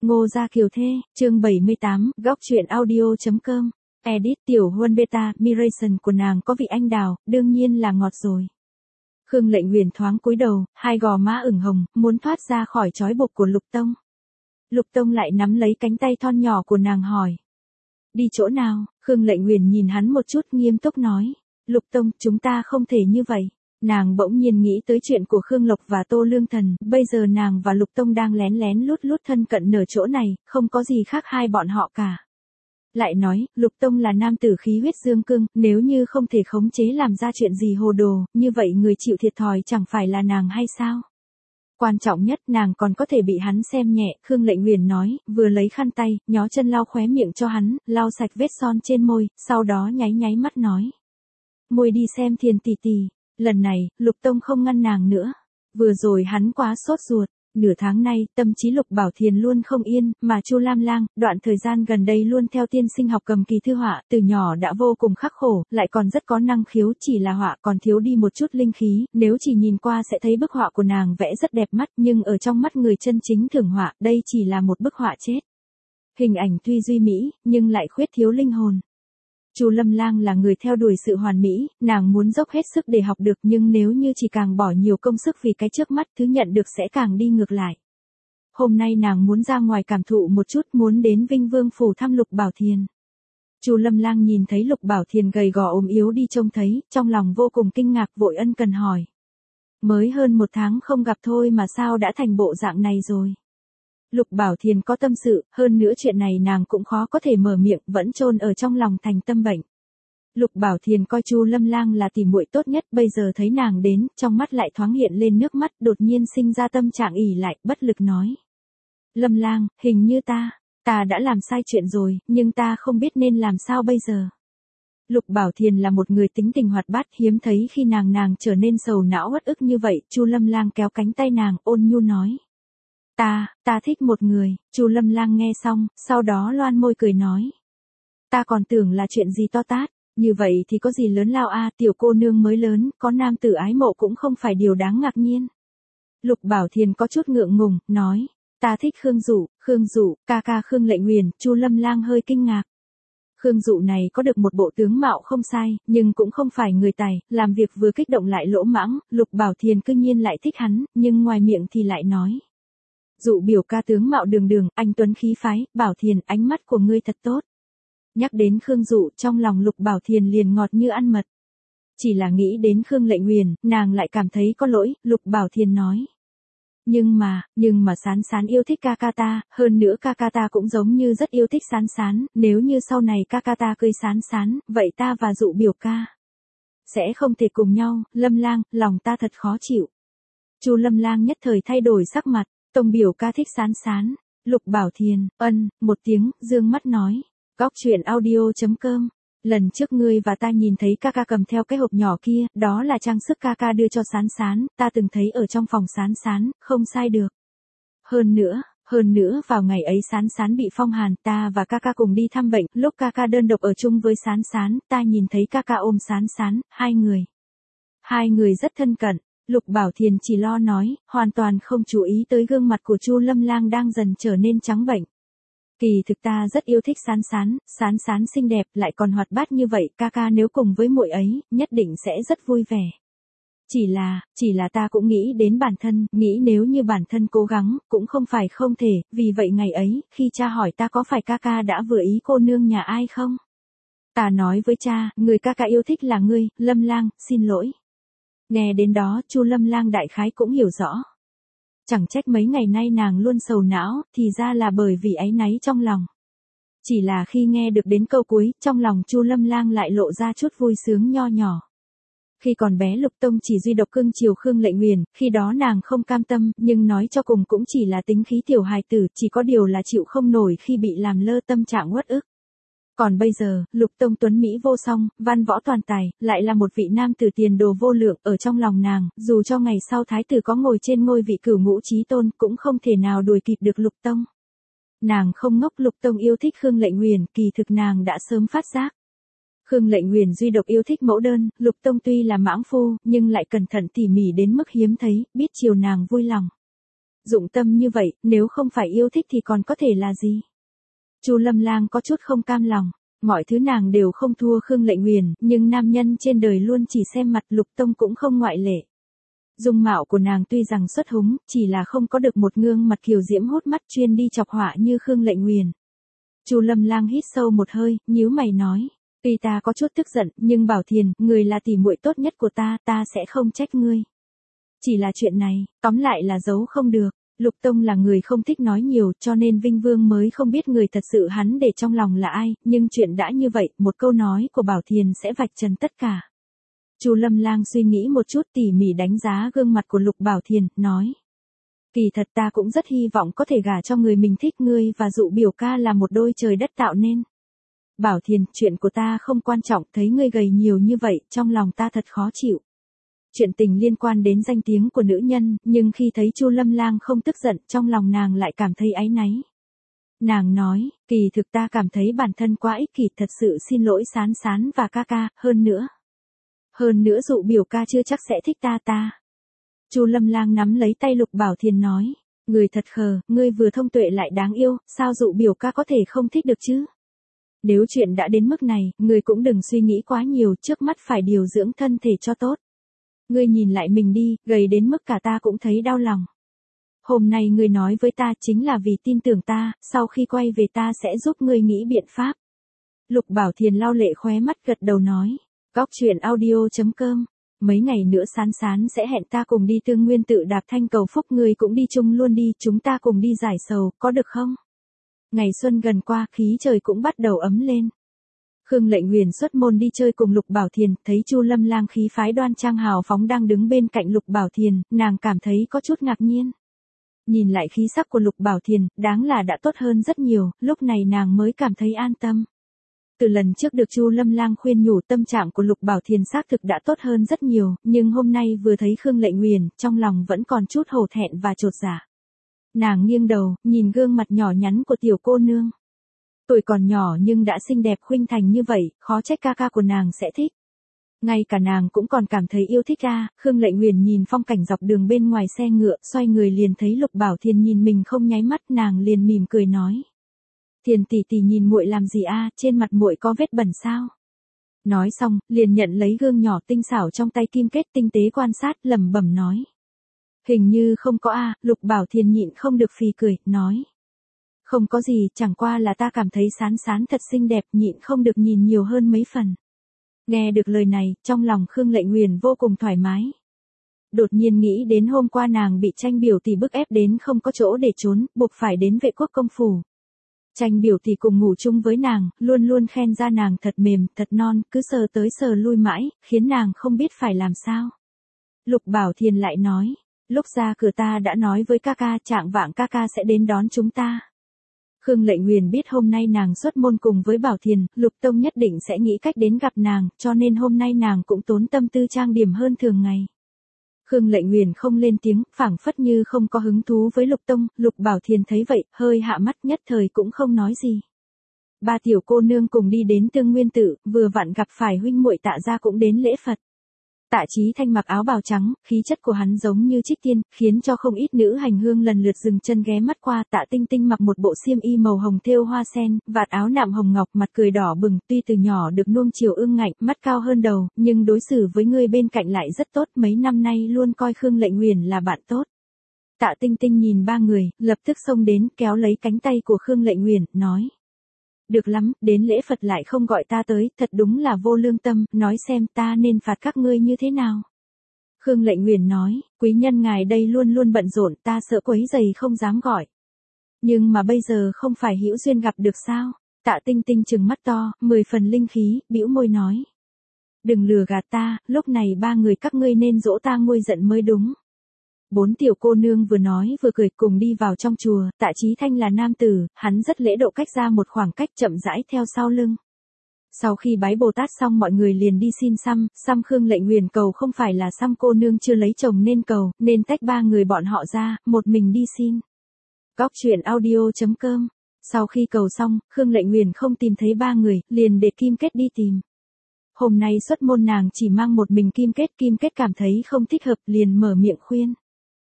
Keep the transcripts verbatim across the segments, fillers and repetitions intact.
Ngô Gia Kiều Thê, chương bảy mươi tám, góc truyện audio.com. Edit tiểu huân beta, Miration của nàng có vị anh đào, đương nhiên là ngọt rồi. Khương Lệnh Huyền thoáng cúi đầu, hai gò má ửng hồng, muốn thoát ra khỏi trói buộc của Lục Tông. Lục Tông lại nắm lấy cánh tay thon nhỏ của nàng hỏi. Đi chỗ nào? Khương Lệnh Huyền nhìn hắn một chút nghiêm túc nói. Lục Tông, chúng ta không thể như vậy. Nàng bỗng nhiên nghĩ tới chuyện của Khương Lộc và Tô Lương Thần, bây giờ nàng và Lục Tông đang lén lén lút lút thân cận nở chỗ này, không có gì khác hai bọn họ cả. Lại nói, Lục Tông là nam tử khí huyết dương cương, nếu như không thể khống chế làm ra chuyện gì hồ đồ, như vậy người chịu thiệt thòi chẳng phải là nàng hay sao? Quan trọng nhất nàng còn có thể bị hắn xem nhẹ, Khương Lệnh Huyền nói, vừa lấy khăn tay, nhó chân lau khóe miệng cho hắn, lau sạch vết son trên môi, sau đó nháy nháy mắt nói. Môi đi xem Thiền tỷ tỷ. Lần này, Lục Tông không ngăn nàng nữa. Vừa rồi hắn quá sốt ruột. Nửa tháng nay, tâm trí Lục Bảo Thiền luôn không yên, mà Chu Lam Lang, đoạn thời gian gần đây luôn theo tiên sinh học cầm kỳ thư họa, từ nhỏ đã vô cùng khắc khổ, lại còn rất có năng khiếu, chỉ là họa còn thiếu đi một chút linh khí, nếu chỉ nhìn qua sẽ thấy bức họa của nàng vẽ rất đẹp mắt, nhưng ở trong mắt người chân chính thưởng họa, đây chỉ là một bức họa chết. Hình ảnh tuy duy mỹ, nhưng lại khuyết thiếu linh hồn. Chu Lâm Lang là người theo đuổi sự hoàn mỹ, nàng muốn dốc hết sức để học được, nhưng nếu như chỉ càng bỏ nhiều công sức vì cái trước mắt, thứ nhận được sẽ càng đi ngược lại. Hôm nay nàng muốn ra ngoài cảm thụ một chút, muốn đến Vinh Vương phủ thăm Lục Bảo Thiền. Chu Lâm Lang nhìn thấy Lục Bảo Thiền gầy gò ốm yếu đi trông thấy, trong lòng vô cùng kinh ngạc, vội ân cần hỏi. Mới hơn một tháng không gặp thôi mà sao đã thành bộ dạng này rồi? Lục Bảo Thiền có tâm sự, hơn nữa chuyện này nàng cũng khó có thể mở miệng, vẫn chôn ở trong lòng thành tâm bệnh. Lục Bảo Thiền coi Chu Lâm Lang là tỷ muội tốt nhất, bây giờ thấy nàng đến, trong mắt lại thoáng hiện lên nước mắt, đột nhiên sinh ra tâm trạng ỉ lại, bất lực nói. Lâm Lang, hình như ta, ta đã làm sai chuyện rồi, nhưng ta không biết nên làm sao bây giờ. Lục Bảo Thiền là một người tính tình hoạt bát, hiếm thấy khi nàng nàng trở nên sầu não uất ức như vậy. Chu Lâm Lang kéo cánh tay nàng, ôn nhu nói. Ta, ta thích một người. Chu Lâm Lang nghe xong, sau đó loan môi cười nói. Ta còn tưởng là chuyện gì to tát, như vậy thì có gì lớn lao a, tiểu cô nương mới lớn, có nam tử ái mộ cũng không phải điều đáng ngạc nhiên. Lục Bảo Thiền có chút ngượng ngùng, nói, ta thích Khương Dụ. Khương Dụ, ca ca Khương Lệnh Huyền. Chu Lâm Lang hơi kinh ngạc. Khương Dụ này có được một bộ tướng mạo không sai, nhưng cũng không phải người tài, làm việc vừa kích động lại lỗ mãng, Lục Bảo Thiền cư nhiên lại thích hắn, nhưng ngoài miệng thì lại nói. Dụ biểu ca tướng mạo đường đường, anh tuấn khí phái, Bảo Thiền, ánh mắt của ngươi thật tốt. Nhắc đến Khương Dụ, trong lòng Lục Bảo Thiền liền ngọt như ăn mật. Chỉ là nghĩ đến Khương Lệnh Huyền, nàng lại cảm thấy có lỗi, Lục Bảo Thiền nói. Nhưng mà, nhưng mà Sán Sán yêu thích ca ca ta, hơn nữa ca ca ta cũng giống như rất yêu thích Sán Sán, nếu như sau này ca ca ta cưới Sán Sán, vậy ta và Dụ biểu ca sẽ không thể cùng nhau. Lâm Lang, lòng ta thật khó chịu. Chu Lâm Lang nhất thời thay đổi sắc mặt. Tông biểu ca thích Sán Sán. Lục Bảo Thiền, ân, một tiếng, dương mắt nói. Góc truyện audio.com. Lần trước ngươi và ta nhìn thấy ca ca cầm theo cái hộp nhỏ kia, đó là trang sức ca ca đưa cho Sán Sán, ta từng thấy ở trong phòng Sán Sán, không sai được. Hơn nữa, hơn nữa vào ngày ấy Sán Sán bị phong hàn, ta và ca ca cùng đi thăm bệnh, lúc ca ca đơn độc ở chung với Sán Sán, ta nhìn thấy ca ca ôm Sán Sán, hai người. Hai người rất thân cận. Lục Bảo Thiền chỉ lo nói, hoàn toàn không chú ý tới gương mặt của Chu Lâm Lang đang dần trở nên trắng bệnh. Kỳ thực ta rất yêu thích Sán Sán, Sán Sán xinh đẹp, lại còn hoạt bát như vậy, ca ca nếu cùng với muội ấy, nhất định sẽ rất vui vẻ. Chỉ là, chỉ là ta cũng nghĩ đến bản thân, nghĩ nếu như bản thân cố gắng, cũng không phải không thể, vì vậy ngày ấy, khi cha hỏi ta có phải ca ca đã vừa ý cô nương nhà ai không? Ta nói với cha, người ca ca yêu thích là ngươi, Lâm Lang, xin lỗi. Nghe đến đó, Chu Lâm Lang đại khái cũng hiểu rõ. Chẳng trách mấy ngày nay nàng luôn sầu não, thì ra là bởi vì áy náy trong lòng. Chỉ là khi nghe được đến câu cuối, trong lòng Chu Lâm Lang lại lộ ra chút vui sướng nho nhỏ. Khi còn bé Lục Tông chỉ duy độc cưng chiều Khương Lệnh Huyền, khi đó nàng không cam tâm, nhưng nói cho cùng cũng chỉ là tính khí tiểu hài tử, chỉ có điều là chịu không nổi khi bị làm lơ tâm trạng uất ức. Còn bây giờ, Lục Tông tuấn Mỹ vô song, văn võ toàn tài, lại là một vị nam tử tiền đồ vô lượng, ở trong lòng nàng, dù cho ngày sau thái tử có ngồi trên ngôi vị cửu ngũ chí tôn, cũng không thể nào đuổi kịp được Lục Tông. Nàng không ngốc, Lục Tông yêu thích Khương Lệnh Huyền, kỳ thực nàng đã sớm phát giác. Khương Lệnh Huyền duy độc yêu thích mẫu đơn, Lục Tông tuy là mãng phu, nhưng lại cẩn thận tỉ mỉ đến mức hiếm thấy, biết chiều nàng vui lòng. Dụng tâm như vậy, nếu không phải yêu thích thì còn có thể là gì? Chu Lâm Lang có chút không cam lòng, mọi thứ nàng đều không thua Khương Lệnh Uyển, nhưng nam nhân trên đời luôn chỉ xem mặt, Lục Tông cũng không ngoại lệ. Dung mạo của nàng tuy rằng xuất húng, chỉ là không có được một gương mặt kiều diễm hút mắt chuyên đi chọc họa như Khương Lệnh Uyển. Chu Lâm Lang hít sâu một hơi, nhíu mày nói, tuy ta có chút tức giận, nhưng Bảo Thiền, người là tỷ muội tốt nhất của ta, ta sẽ không trách ngươi. Chỉ là chuyện này, tóm lại là giấu không được. Lục Tông là người không thích nói nhiều, cho nên Vinh Vương mới không biết người thật sự hắn để trong lòng là ai, nhưng chuyện đã như vậy, một câu nói của Bảo Thiền sẽ vạch trần tất cả. Chu Lâm Lang suy nghĩ một chút, tỉ mỉ đánh giá gương mặt của Lục Bảo Thiền, nói. Kỳ thật ta cũng rất hy vọng có thể gả cho người mình thích, ngươi và Dụ biểu ca là một đôi trời đất tạo nên. Bảo Thiền, chuyện của ta không quan trọng, thấy ngươi gầy nhiều như vậy, trong lòng ta thật khó chịu. Chuyện tình liên quan đến danh tiếng của nữ nhân, nhưng khi thấy Chu Lâm Lang không tức giận, trong lòng nàng lại cảm thấy áy náy. Nàng nói, kỳ thực ta cảm thấy bản thân quá ích kỷ, thật sự xin lỗi Sán Sán và ca ca, hơn nữa. Hơn nữa Dụ biểu ca chưa chắc sẽ thích ta ta. Chu Lâm Lang nắm lấy tay Lục Bảo Thiền nói, người thật khờ, ngươi vừa thông tuệ lại đáng yêu, sao Dụ biểu ca có thể không thích được chứ? Nếu chuyện đã đến mức này, ngươi cũng đừng suy nghĩ quá nhiều, trước mắt phải điều dưỡng thân thể cho tốt. Ngươi nhìn lại mình đi, gầy đến mức cả ta cũng thấy đau lòng. Hôm nay ngươi nói với ta chính là vì tin tưởng ta, sau khi quay về ta sẽ giúp ngươi nghĩ biện pháp. Lục Bảo Thiền lau lệ khóe mắt gật đầu nói, góc truyện audio chấm com, mấy ngày nữa Sán Sán sẽ hẹn ta cùng đi Tương Nguyên Tự Đạp Thanh cầu phúc, ngươi cũng đi chung luôn đi, chúng ta cùng đi giải sầu, có được không? Ngày xuân gần qua, khí trời cũng bắt đầu ấm lên. Khương Lệnh Uyển xuất môn đi chơi cùng Lục Bảo Thiền, thấy Chu Lâm Lang khí phái đoan trang hào phóng đang đứng bên cạnh Lục Bảo Thiền, nàng cảm thấy có chút ngạc nhiên. Nhìn lại khí sắc của Lục Bảo Thiền, đáng là đã tốt hơn rất nhiều, lúc này nàng mới cảm thấy an tâm. Từ lần trước được Chu Lâm Lang khuyên nhủ, tâm trạng của Lục Bảo Thiền xác thực đã tốt hơn rất nhiều, nhưng hôm nay vừa thấy Khương Lệnh Uyển, trong lòng vẫn còn chút hổ thẹn và chột dạ. Nàng nghiêng đầu, nhìn gương mặt nhỏ nhắn của tiểu cô nương. Tuổi còn nhỏ nhưng đã xinh đẹp khuynh thành như vậy, khó trách ca ca của nàng sẽ thích. Ngay cả nàng cũng còn cảm thấy yêu thích a. Khương Lệnh Uyển nhìn phong cảnh dọc đường bên ngoài xe ngựa, xoay người liền thấy Lục Bảo Thiền nhìn mình không nháy mắt, nàng liền mỉm cười nói. Thiền tỷ tỷ nhìn muội làm gì a, trên mặt muội có vết bẩn sao? Nói xong, liền nhận lấy gương nhỏ tinh xảo trong tay Kim Kết, tinh tế quan sát, lẩm bẩm nói. Hình như không có a. Lục Bảo Thiền nhịn không được phì cười, nói. Không có gì, chẳng qua là ta cảm thấy Sán Sán thật xinh đẹp, nhịn không được nhìn nhiều hơn mấy phần. Nghe được lời này, trong lòng Khương Lệnh Uyển vô cùng thoải mái. Đột nhiên nghĩ đến hôm qua nàng bị Tranh biểu tỷ bức ép đến không có chỗ để trốn, buộc phải đến Vệ Quốc công phủ. Tranh biểu tỷ cùng ngủ chung với nàng, luôn luôn khen ra nàng thật mềm, thật non, cứ sờ tới sờ lui mãi, khiến nàng không biết phải làm sao. Lục Bảo Thiền lại nói, lúc ra cửa ta đã nói với ca ca, trạng vạng ca ca sẽ đến đón chúng ta. Khương Lệnh Uyển biết hôm nay nàng xuất môn cùng với Bảo Thiền, Lục Tông nhất định sẽ nghĩ cách đến gặp nàng, cho nên hôm nay nàng cũng tốn tâm tư trang điểm hơn thường ngày. Khương Lệnh Uyển không lên tiếng, phảng phất như không có hứng thú với Lục Tông, Lục Bảo Thiền thấy vậy, hơi hạ mắt, nhất thời cũng không nói gì. Ba tiểu cô nương cùng đi đến Tương Nguyên Tự, vừa vặn gặp phải huynh muội Tạ gia cũng đến lễ Phật. Tạ Chí Thanh mặc áo bào trắng, khí chất của hắn giống như trích tiên, khiến cho không ít nữ hành hương lần lượt dừng chân ghé mắt qua. Tạ Tinh Tinh mặc một bộ xiêm y màu hồng thêu hoa sen, vạt áo nạm hồng ngọc, mặt cười đỏ bừng, tuy từ nhỏ được nuông chiều ương ngạnh, mắt cao hơn đầu, nhưng đối xử với người bên cạnh lại rất tốt, mấy năm nay luôn coi Khương Lệnh Uyển là bạn tốt. Tạ Tinh Tinh nhìn ba người, lập tức xông đến, kéo lấy cánh tay của Khương Lệnh Uyển, nói. Được lắm, đến lễ Phật lại không gọi ta tới, thật đúng là vô lương tâm, nói xem ta nên phạt các ngươi như thế nào. Khương Lệnh Uyển nói, quý nhân ngài đây luôn luôn bận rộn, ta sợ quấy rầy không dám gọi. Nhưng mà bây giờ không phải hữu duyên gặp được sao? Tạ Tinh Tinh trừng mắt to, mười phần linh khí, bĩu môi nói. Đừng lừa gạt ta, lúc này ba người các ngươi nên dỗ ta nguôi giận mới đúng. Bốn tiểu cô nương vừa nói vừa cười cùng đi vào trong chùa, Tạ Chí Thanh là nam tử, hắn rất lễ độ cách ra một khoảng cách chậm rãi theo sau lưng. Sau khi bái Bồ Tát xong mọi người liền đi xin xăm, xăm Khương Lệnh Uyển cầu không phải là xăm cô nương chưa lấy chồng nên cầu, nên tách ba người bọn họ ra, một mình đi xin. Góc truyện audio chấm com. Sau khi cầu xong, Khương Lệnh Uyển không tìm thấy ba người, liền để Kim Kết đi tìm. Hôm nay xuất môn nàng chỉ mang một mình Kim Kết, Kim Kết cảm thấy không thích hợp liền mở miệng khuyên.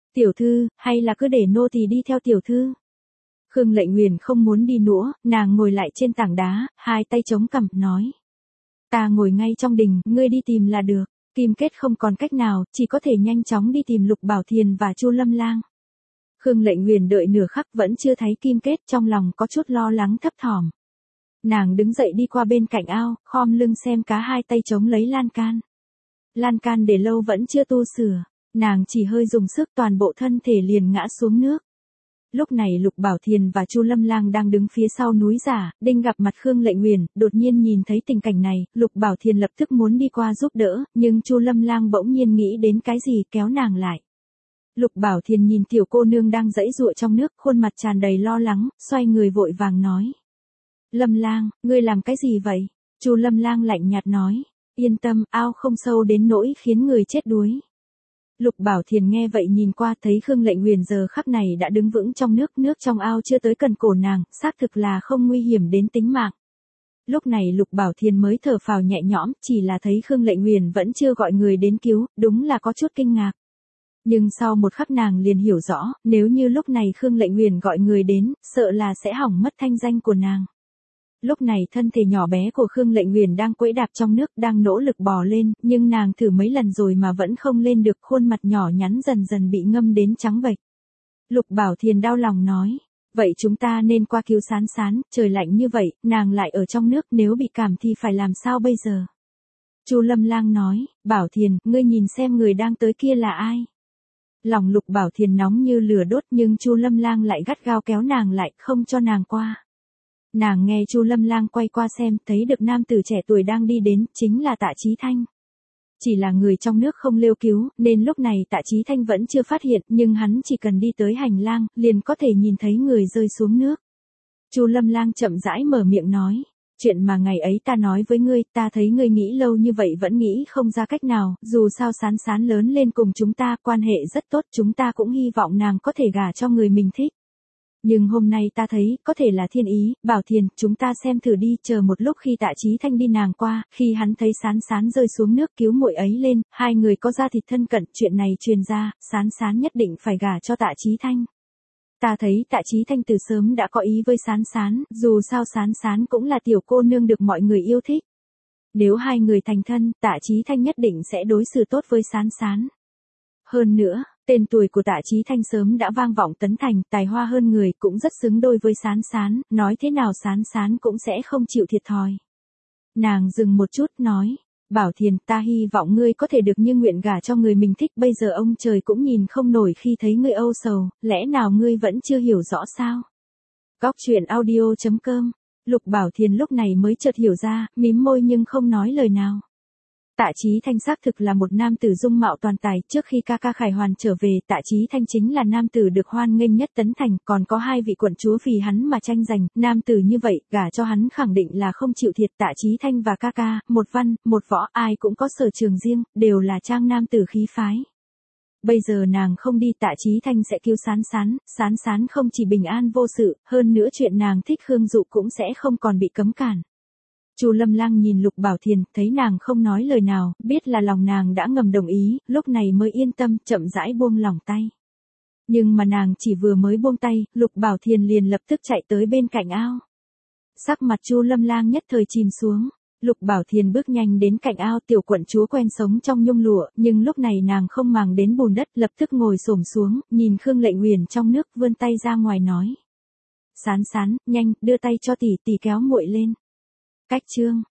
Tiểu thư, hay là cứ để nô tỳ đi theo tiểu thư? Khương Lệnh Uyển không muốn đi nữa, nàng ngồi lại trên tảng đá, hai tay chống cằm, nói. Ta ngồi ngay trong đình, ngươi đi tìm là được. Kim Kết không còn cách nào, chỉ có thể nhanh chóng đi tìm Lục Bảo Thiền và Chu Lâm Lang. Khương Lệnh Uyển đợi nửa khắc vẫn chưa thấy Kim Kết, trong lòng có chút lo lắng thấp thỏm. Nàng đứng dậy đi qua bên cạnh ao, khom lưng xem cá, hai tay chống lấy lan can. Lan can để lâu vẫn chưa tu sửa, nàng chỉ hơi dùng sức toàn bộ thân thể liền ngã xuống nước. Lúc này Lục Bảo Thiền và Chu Lâm Lang đang đứng phía sau núi giả, đinh gặp mặt Khương Lệnh Uyển, đột nhiên nhìn thấy tình cảnh này, Lục Bảo Thiền lập tức muốn đi qua giúp đỡ, nhưng Chu Lâm Lang bỗng nhiên nghĩ đến cái gì kéo nàng lại. Lục Bảo Thiền nhìn tiểu cô nương đang giãy giụa trong nước, khuôn mặt tràn đầy lo lắng, xoay người vội vàng nói. Lâm Lang, ngươi làm cái gì vậy? Chu Lâm Lang lạnh nhạt nói. Yên tâm, ao không sâu đến nỗi khiến người chết đuối. Lục Bảo Thiền nghe vậy nhìn qua thấy Khương Lệnh Uyển giờ khắc này đã đứng vững trong nước, nước trong ao chưa tới cần cổ nàng, xác thực là không nguy hiểm đến tính mạng. Lúc này Lục Bảo Thiền mới thở phào nhẹ nhõm, chỉ là thấy Khương Lệnh Uyển vẫn chưa gọi người đến cứu, đúng là có chút kinh ngạc. Nhưng sau một khắc nàng liền hiểu rõ, nếu như lúc này Khương Lệnh Uyển gọi người đến, sợ là sẽ hỏng mất thanh danh của nàng. Lúc này thân thể nhỏ bé của Khương Lệnh Uyển đang quẫy đạp trong nước, đang nỗ lực bò lên, nhưng nàng thử mấy lần rồi mà vẫn không lên được, khuôn mặt nhỏ nhắn dần dần bị ngâm đến trắng bệch. Lục Bảo Thiền đau lòng nói, vậy chúng ta nên qua cứu Sán Sán, trời lạnh như vậy, nàng lại ở trong nước, nếu bị cảm thì phải làm sao bây giờ? Chu Lâm Lang nói, Bảo Thiền, ngươi nhìn xem người đang tới kia là ai? Lòng Lục Bảo Thiền nóng như lửa đốt, nhưng Chu Lâm Lang lại gắt gao kéo nàng lại, không cho nàng qua. Nàng nghe Chu Lâm Lang quay qua xem, thấy được nam tử trẻ tuổi đang đi đến, chính là Tạ Chí Thanh. Chỉ là người trong nước không kêu cứu, nên lúc này Tạ Chí Thanh vẫn chưa phát hiện, nhưng hắn chỉ cần đi tới hành lang, liền có thể nhìn thấy người rơi xuống nước. Chu Lâm Lang chậm rãi mở miệng nói, chuyện mà ngày ấy ta nói với ngươi, ta thấy ngươi nghĩ lâu như vậy vẫn nghĩ không ra cách nào, dù sao Sán Sán lớn lên cùng chúng ta, quan hệ rất tốt, chúng ta cũng hy vọng nàng có thể gả cho người mình thích. Nhưng hôm nay ta thấy, có thể là thiên ý, Bảo Thiền, chúng ta xem thử đi, chờ một lúc khi Tạ Chí Thanh đi nàng qua, khi hắn thấy Sán Sán rơi xuống nước cứu muội ấy lên, hai người có da thịt thân cận, chuyện này truyền ra, Sán Sán nhất định phải gả cho Tạ Chí Thanh. Ta thấy Tạ Chí Thanh từ sớm đã có ý với Sán Sán, dù sao Sán Sán cũng là tiểu cô nương được mọi người yêu thích. Nếu hai người thành thân, Tạ Chí Thanh nhất định sẽ đối xử tốt với Sán Sán. Hơn nữa, tên tuổi của Tạ Chí Thanh sớm đã vang vọng Tấn Thành, tài hoa hơn người, cũng rất xứng đôi với Sán Sán, nói thế nào Sán Sán cũng sẽ không chịu thiệt thòi. Nàng dừng một chút, nói, Bảo Thiền, ta hy vọng ngươi có thể được như nguyện gả cho người mình thích, bây giờ ông trời cũng nhìn không nổi khi thấy ngươi âu sầu, lẽ nào ngươi vẫn chưa hiểu rõ sao? Góc truyện audio chấm com. Lục Bảo Thiền lúc này mới chợt hiểu ra, mím môi nhưng không nói lời nào. Tạ Chí Thanh xác thực là một nam tử dung mạo toàn tài, trước khi ca ca Khải Hoàn trở về, Tạ Chí Thanh chính là nam tử được hoan nghênh nhất Tấn Thành, còn có hai vị quận chúa vì hắn mà tranh giành, nam tử như vậy, gả cho hắn khẳng định là không chịu thiệt. Tạ Chí Thanh và ca ca, một văn, một võ, ai cũng có sở trường riêng, đều là trang nam tử khí phái. Bây giờ nàng không đi, Tạ Chí Thanh sẽ cứu Sán Sán, Sán Sán không chỉ bình an vô sự, hơn nữa chuyện nàng thích Khương Dụ cũng sẽ không còn bị cấm cản. Chu Lâm Lang nhìn Lục Bảo Thiền, thấy nàng không nói lời nào, biết là lòng nàng đã ngầm đồng ý, lúc này mới yên tâm, chậm rãi buông lỏng tay. Nhưng mà nàng chỉ vừa mới buông tay, Lục Bảo Thiền liền lập tức chạy tới bên cạnh ao. Sắc mặt Chu Lâm Lang nhất thời chìm xuống. Lục Bảo Thiền bước nhanh đến cạnh ao, tiểu quận chúa quen sống trong nhung lụa, nhưng lúc này nàng không màng đến bùn đất, lập tức ngồi xổm xuống, nhìn Khương Lệnh Uyển trong nước, vươn tay ra ngoài nói: Sán Sán, nhanh, đưa tay cho tỷ, tỷ kéo muội lên. Cách chương